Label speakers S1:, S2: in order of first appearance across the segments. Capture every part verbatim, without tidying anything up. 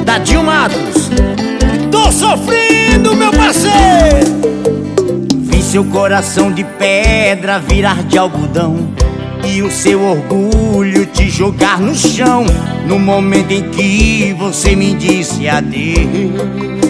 S1: Dadinho Matos. Tô sofrendo, meu parceiro. Vi seu coração de pedra virar de algodão e o seu orgulho te jogar no chão, no momento em que você me disse adeus.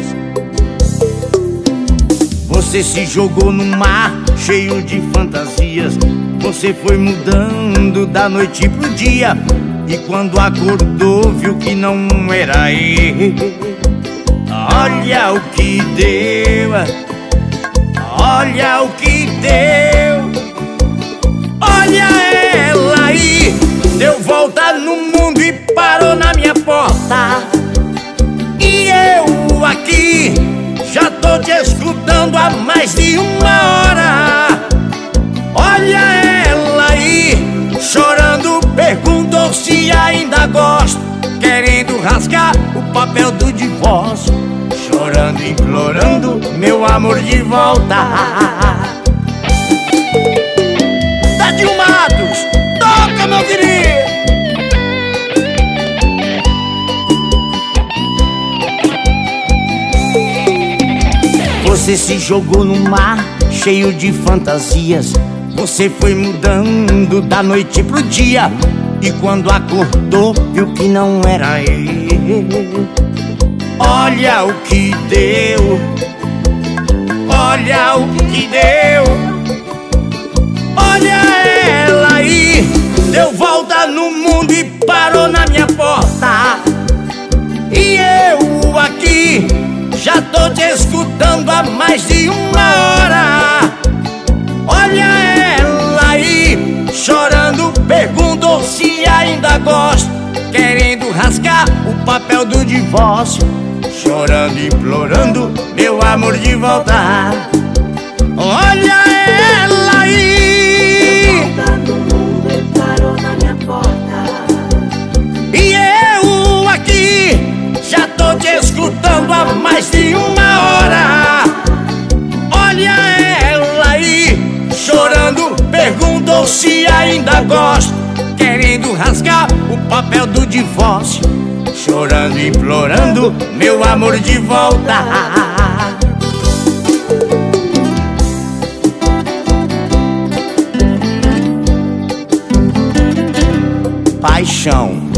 S1: Você se jogou no mar cheio de fantasias. Você foi mudando da noite pro dia, e quando acordou viu que não era ele. Olha o que deu, olha o que deu. Olha ela aí, deu volta no mundo e parou na minha porta. E eu aqui já tô te escutando há mais de uma hora. Olha ela aí, chorando, perguntou se ainda gosto, querendo rasgar o papel do divórcio, chorando, implorando meu amor de volta. Dadinho Matos, toca, meu querido. Você se jogou no mar cheio de fantasias. Você foi mudando da noite pro dia, e quando acordou viu que não era ele. Olha o que deu, olha o que deu. Olha ela aí, deu volta no mundo e parou na minha porta. E eu aqui já tô te escutando há mais de uma hora. Olha ela aí, chorando, perguntou se ainda gosto, querendo rasgar o papel do divórcio, chorando, implorando meu amor de volta. Olha ela aí, deu volta no mundo e parou na minha porta. E eu aqui já tô te escutando há mais de uma hora. Olha ela aí, chorando, perguntou se ainda gosto, querendo rasgar o papel do divórcio, chorando, implorando meu amor de volta. Paixão.